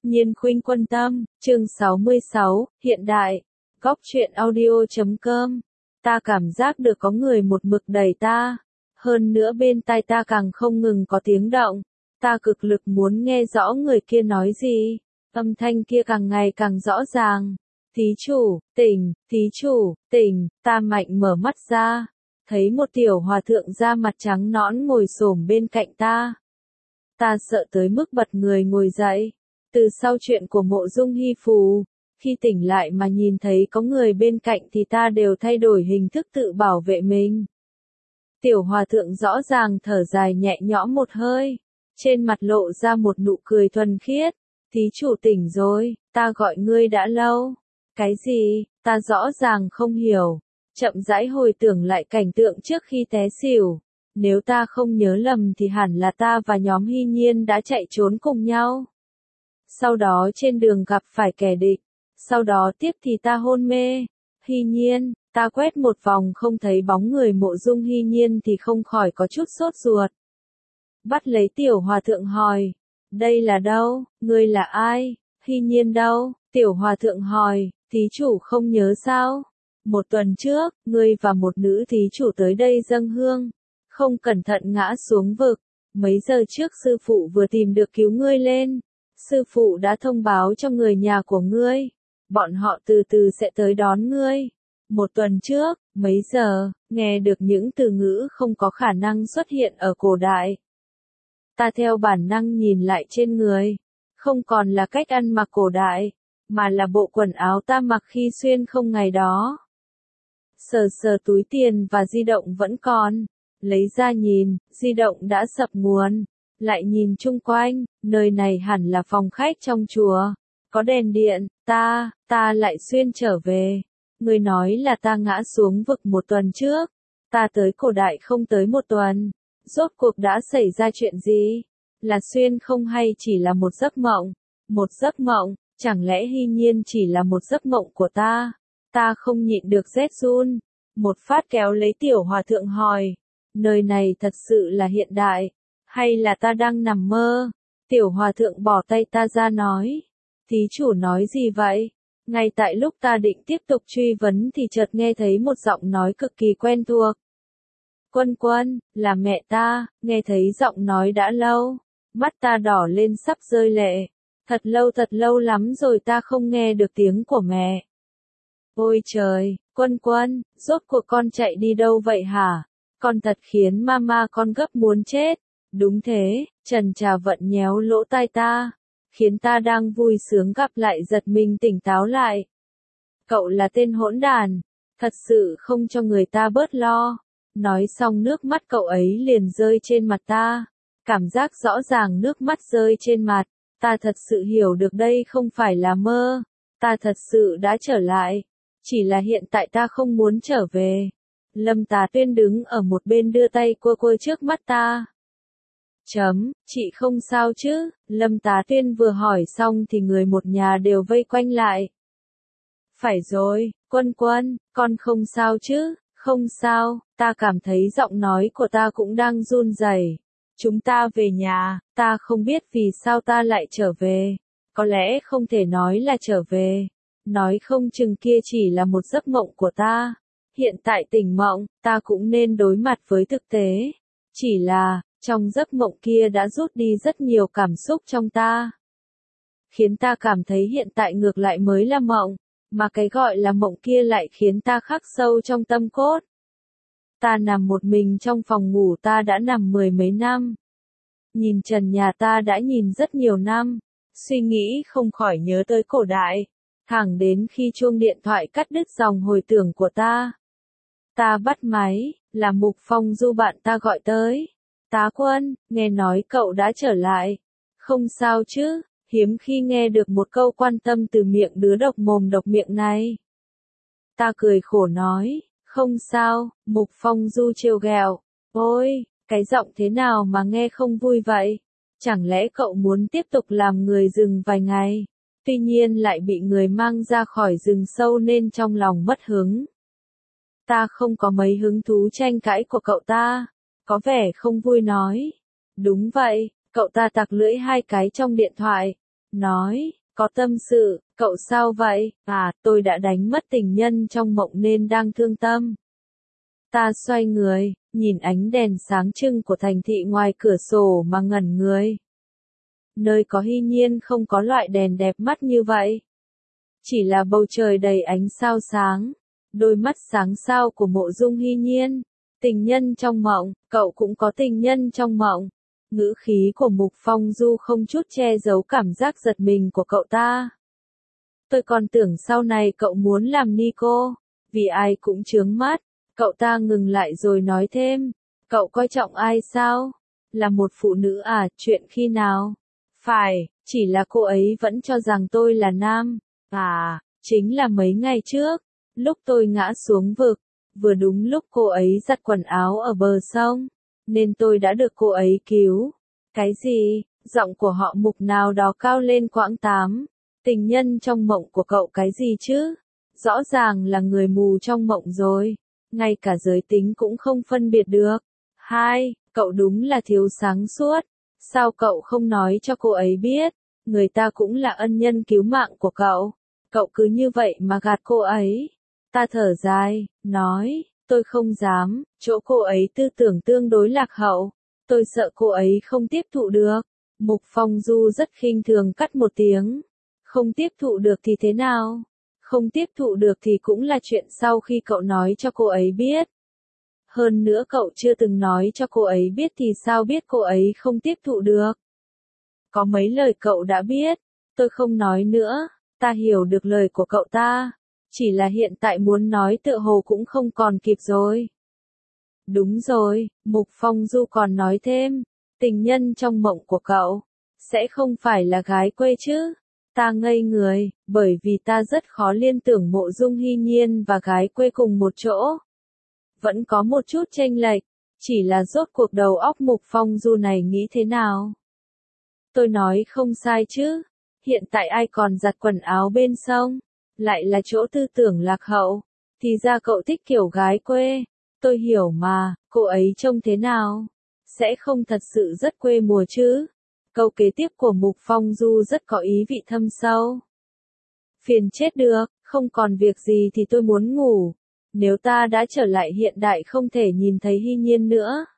Nhiên khuynh quân tâm, chương 66, hiện đại. Góc truyện audio.com. Ta cảm giác được có người một mực đẩy ta. Hơn nữa bên tai ta càng không ngừng có tiếng động. Ta cực lực muốn nghe rõ người kia nói gì. Âm thanh kia càng ngày càng rõ ràng. Thí chủ, tỉnh, ta mạnh mở mắt ra. Thấy một tiểu hòa thượng da mặt trắng nõn ngồi xổm bên cạnh ta. Ta sợ tới mức bật người ngồi dậy. Từ sau chuyện của Mộ Dung Hy Phù, khi tỉnh lại mà nhìn thấy có người bên cạnh thì ta đều thay đổi hình thức tự bảo vệ mình. Tiểu hòa thượng rõ ràng thở dài nhẹ nhõm một hơi, trên mặt lộ ra một nụ cười thuần khiết. Thí chủ tỉnh rồi, ta gọi ngươi đã lâu. Cái gì, ta rõ ràng không hiểu, chậm rãi hồi tưởng lại cảnh tượng trước khi té xỉu. Nếu ta không nhớ lầm thì hẳn là ta và nhóm Hy Nhiên đã chạy trốn cùng nhau. Sau đó trên đường gặp phải kẻ địch, sau đó tiếp thì ta hôn mê. Hy Nhiên, ta quét một vòng không thấy bóng người Mộ Dung Hy Nhiên thì không khỏi có chút sốt ruột. Bắt lấy tiểu hòa thượng hỏi, đây là đâu, ngươi là ai, Hy Nhiên đâu, tiểu hòa thượng hỏi, thí chủ không nhớ sao? Một tuần trước, ngươi và một nữ thí chủ tới đây dâng hương, không cẩn thận ngã xuống vực, mấy giờ trước sư phụ vừa tìm được cứu ngươi lên. Sư phụ đã thông báo cho người nhà của ngươi, bọn họ từ từ sẽ tới đón ngươi. Một tuần trước, mấy giờ, nghe được những từ ngữ không có khả năng xuất hiện ở cổ đại. Ta theo bản năng nhìn lại trên người, không còn là cách ăn mặc cổ đại, mà là bộ quần áo ta mặc khi xuyên không ngày đó. Sờ sờ túi tiền và di động vẫn còn, lấy ra nhìn, di động đã sập nguồn. Lại nhìn chung quanh, nơi này hẳn là phòng khách trong chùa. Có đèn điện, ta lại xuyên trở về. Người nói là ta ngã xuống vực một tuần trước. Ta tới cổ đại không tới một tuần. Rốt cuộc đã xảy ra chuyện gì? Là xuyên không hay chỉ là một giấc mộng? Một giấc mộng, chẳng lẽ Hy Nhiên chỉ là một giấc mộng của ta? Ta không nhịn được rét run. Một phát kéo lấy tiểu hòa thượng hỏi. Nơi này thật sự là hiện đại. Hay là ta đang nằm mơ? Tiểu hòa thượng bỏ tay ta ra nói. Thí chủ nói gì vậy? Ngay tại lúc ta định tiếp tục truy vấn thì chợt nghe thấy một giọng nói cực kỳ quen thuộc. Quân quân, là mẹ ta, nghe thấy giọng nói đã lâu. Mắt ta đỏ lên sắp rơi lệ. Thật lâu lắm rồi ta không nghe được tiếng của mẹ. Ôi trời, quân quân, rốt cuộc con chạy đi đâu vậy hả? Con thật khiến mama con gấp muốn chết. Đúng thế, Trần Trà Vận nhéo lỗ tai ta, khiến ta đang vui sướng gặp lại giật mình tỉnh táo lại. Cậu là tên hỗn đàn, thật sự không cho người ta bớt lo. Nói xong nước mắt cậu ấy liền rơi trên mặt ta, cảm giác rõ ràng nước mắt rơi trên mặt, ta thật sự hiểu được đây không phải là mơ, ta thật sự đã trở lại, chỉ là hiện tại ta không muốn trở về. Lâm Tà Tuyên đứng ở một bên đưa tay quơ trước mắt ta. Chị không sao chứ? Lâm Tá Tuyên vừa hỏi xong thì người một nhà đều vây quanh lại. Phải rồi, quân quân, con không sao chứ? Không sao, ta cảm thấy giọng nói của ta cũng đang run rẩy. Chúng ta về nhà, ta không biết vì sao ta lại trở về. Có lẽ không thể nói là trở về. Nói không chừng kia chỉ là một giấc mộng của ta. Hiện tại tỉnh mộng, ta cũng nên đối mặt với thực tế. Chỉ là, trong giấc mộng kia đã rút đi rất nhiều cảm xúc trong ta. Khiến ta cảm thấy hiện tại ngược lại mới là mộng, mà cái gọi là mộng kia lại khiến ta khắc sâu trong tâm cốt. Ta nằm một mình trong phòng ngủ ta đã nằm mười mấy năm. Nhìn trần nhà ta đã nhìn rất nhiều năm, suy nghĩ không khỏi nhớ tới cổ đại, thẳng đến khi chuông điện thoại cắt đứt dòng hồi tưởng của ta. Ta bắt máy, là Mục Phong Du bạn ta gọi tới. Tá Quân, nghe nói cậu đã trở lại. Không sao chứ, hiếm khi nghe được một câu quan tâm từ miệng đứa độc mồm độc miệng này. Ta cười khổ nói, không sao, Mục Phong Du trêu ghẹo. Ôi, cái giọng thế nào mà nghe không vui vậy? Chẳng lẽ cậu muốn tiếp tục làm người rừng vài ngày? Tuy nhiên lại bị người mang ra khỏi rừng sâu nên trong lòng mất hứng. Ta không có mấy hứng thú tranh cãi của cậu ta. Có vẻ không vui nói. Đúng vậy, cậu ta tặc lưỡi hai cái trong điện thoại. nói, có tâm sự, cậu sao vậy? À, tôi đã đánh mất tình nhân trong mộng nên đang thương tâm. Ta xoay người, nhìn ánh đèn sáng trưng của thành thị ngoài cửa sổ mà ngẩn người. Nơi có Hy Nhiên không có loại đèn đẹp mắt như vậy. Chỉ là bầu trời đầy ánh sao sáng, đôi mắt sáng sao của Mộ Dung Hy Nhiên. Tình nhân trong mộng, cậu cũng có tình nhân trong mộng. Ngữ khí của Mục Phong Du không chút che giấu cảm giác giật mình của cậu ta. Tôi còn tưởng sau này cậu muốn làm ni cô, vì ai cũng chướng mắt. Cậu ta ngừng lại rồi nói thêm, cậu coi trọng ai sao? Là một phụ nữ à, chuyện khi nào? Phải, chỉ là cô ấy vẫn cho rằng tôi là nam. À, chính là mấy ngày trước, lúc tôi ngã xuống vực, vừa đúng lúc cô ấy giặt quần áo ở bờ sông, nên tôi đã được cô ấy cứu. Cái gì? Giọng của họ Mục nào đó cao lên quãng 8. Tình nhân trong mộng của cậu cái gì chứ? Rõ ràng là người mù trong mộng rồi. Ngay cả giới tính cũng không phân biệt được. 2. Cậu đúng là thiếu sáng suốt. Sao cậu không nói cho cô ấy biết? Người ta cũng là ân nhân cứu mạng của cậu. Cậu cứ như vậy mà gạt cô ấy. Ta thở dài, nói, tôi không dám, chỗ cô ấy tư tưởng tương đối lạc hậu. Tôi sợ cô ấy không tiếp thụ được. Mục Phong Du rất khinh thường cắt một tiếng. Không tiếp thụ được thì thế nào? Không tiếp thụ được thì cũng là chuyện sau khi cậu nói cho cô ấy biết. Hơn nữa cậu chưa từng nói cho cô ấy biết thì sao biết cô ấy không tiếp thụ được. Có mấy lời cậu đã biết, tôi không nói nữa, ta hiểu được lời của cậu ta. Chỉ là hiện tại muốn nói tựa hồ cũng không còn kịp rồi. Đúng rồi, Mục Phong Du còn nói thêm, tình nhân trong mộng của cậu, sẽ không phải là gái quê chứ. Ta ngây người, bởi vì ta rất khó liên tưởng Mộ Dung Hy Nhiên và gái quê cùng một chỗ. Vẫn có một chút chênh lệch, chỉ là rốt cuộc đầu óc Mục Phong Du này nghĩ thế nào. Tôi nói không sai chứ, hiện tại ai còn giặt quần áo bên sông, lại là chỗ tư tưởng lạc hậu, thì ra cậu thích kiểu gái quê. Tôi hiểu mà, cô ấy trông thế nào? Sẽ không thật sự rất quê mùa chứ? Câu kế tiếp của Mục Phong Du rất có ý vị thâm sâu. Phiền chết được, không còn việc gì thì tôi muốn ngủ. Nếu ta đã trở lại hiện đại không thể nhìn thấy Hy Nhiên nữa,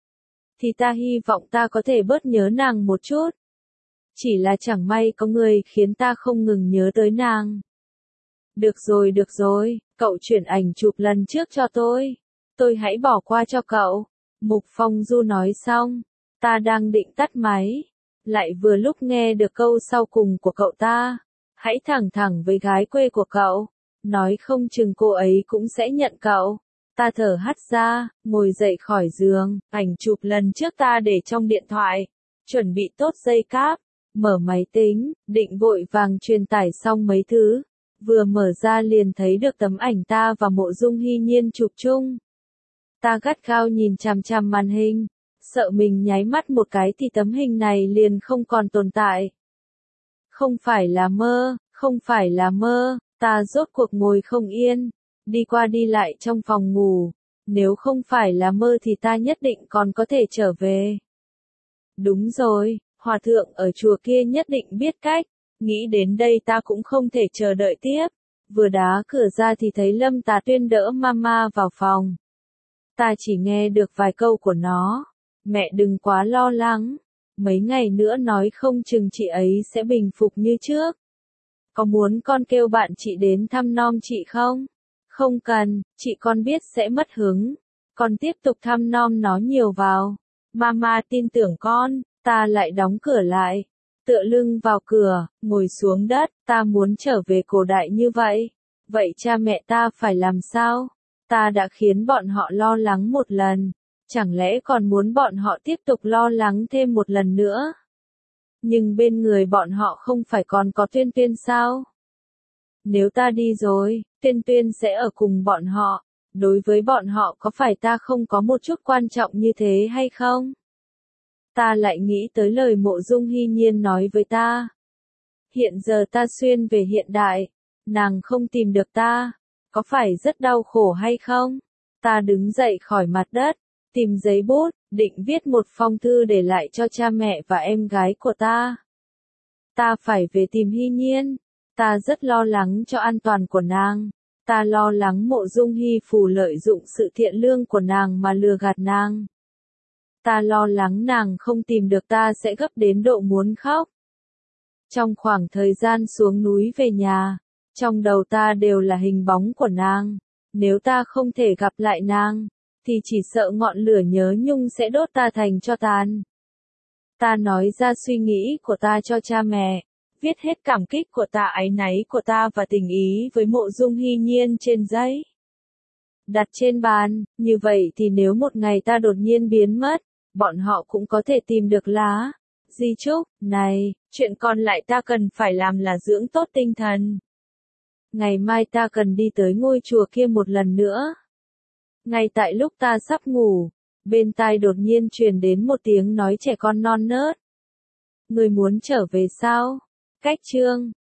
thì ta hy vọng ta có thể bớt nhớ nàng một chút. Chỉ là chẳng may có người khiến ta không ngừng nhớ tới nàng. Được rồi, cậu chuyển ảnh chụp lần trước cho tôi. Tôi hãy bỏ qua cho cậu. Mục Phong Du nói xong, ta đang định tắt máy. Lại vừa lúc nghe được câu sau cùng của cậu ta. Hãy thẳng thẳng với gái quê của cậu. Nói không chừng cô ấy cũng sẽ nhận cậu. Ta thở hắt ra, ngồi dậy khỏi giường. Ảnh chụp lần trước ta để trong điện thoại. Chuẩn bị tốt dây cáp. Mở máy tính, định vội vàng truyền tải xong mấy thứ. Vừa mở ra liền thấy được tấm ảnh ta và Mộ Dung Hy Nhiên chụp chung. Ta gắt gao nhìn chằm chằm màn hình, sợ mình nháy mắt một cái thì tấm hình này liền không còn tồn tại. Không phải là mơ, ta rốt cuộc ngồi không yên, đi qua đi lại trong phòng ngủ. Nếu không phải là mơ thì ta nhất định còn có thể trở về. Đúng rồi, hòa thượng ở chùa kia nhất định biết cách. Nghĩ đến đây ta cũng không thể chờ đợi tiếp. Vừa đá cửa ra thì thấy Lâm Tà Tuyên đỡ mama vào phòng. Ta chỉ nghe được vài câu của nó. Mẹ đừng quá lo lắng. Mấy ngày nữa nói không chừng chị ấy sẽ bình phục như trước. Có muốn con kêu bạn chị đến thăm nom chị không? Không cần, chị con biết sẽ mất hứng. Con tiếp tục thăm nom nó nhiều vào. Mama tin tưởng con. Ta lại đóng cửa lại. Tựa lưng vào cửa, ngồi xuống đất, ta muốn trở về cổ đại như vậy. Vậy cha mẹ ta phải làm sao? Ta đã khiến bọn họ lo lắng một lần. Chẳng lẽ còn muốn bọn họ tiếp tục lo lắng thêm một lần nữa? Nhưng bên người bọn họ không phải còn có Tuyên Tuyên sao? Nếu ta đi rồi, Tuyên Tuyên sẽ ở cùng bọn họ. Đối với bọn họ có phải ta không có một chút quan trọng như thế hay không? Ta lại nghĩ tới lời Mộ Dung Hy Nhiên nói với ta. Hiện giờ ta xuyên về hiện đại, nàng không tìm được ta, có phải rất đau khổ hay không? Ta đứng dậy khỏi mặt đất, tìm giấy bút, định viết một phong thư để lại cho cha mẹ và em gái của ta. Ta phải về tìm Hy Nhiên. Ta rất lo lắng cho an toàn của nàng. Ta lo lắng Mộ Dung Hy Phù lợi dụng sự thiện lương của nàng mà lừa gạt nàng. Ta lo lắng nàng không tìm được ta sẽ gấp đến độ muốn khóc. Trong khoảng thời gian xuống núi về nhà, trong đầu ta đều là hình bóng của nàng. Nếu ta không thể gặp lại nàng, thì chỉ sợ ngọn lửa nhớ nhung sẽ đốt ta thành tro tàn. Ta nói ra suy nghĩ của ta cho cha mẹ, viết hết cảm kích của ta, áy náy của ta và tình ý với Mộ Dung Hy Nhiên trên giấy. Đặt trên bàn, như vậy thì nếu một ngày ta đột nhiên biến mất, bọn họ cũng có thể tìm được lá di chúc này. Chuyện còn lại ta cần phải làm là dưỡng tốt tinh thần. Ngày mai ta cần đi tới ngôi chùa kia một lần nữa. Ngay tại lúc ta sắp ngủ, bên tai đột nhiên truyền đến một tiếng nói trẻ con non nớt. Người muốn trở về sao? Cách chương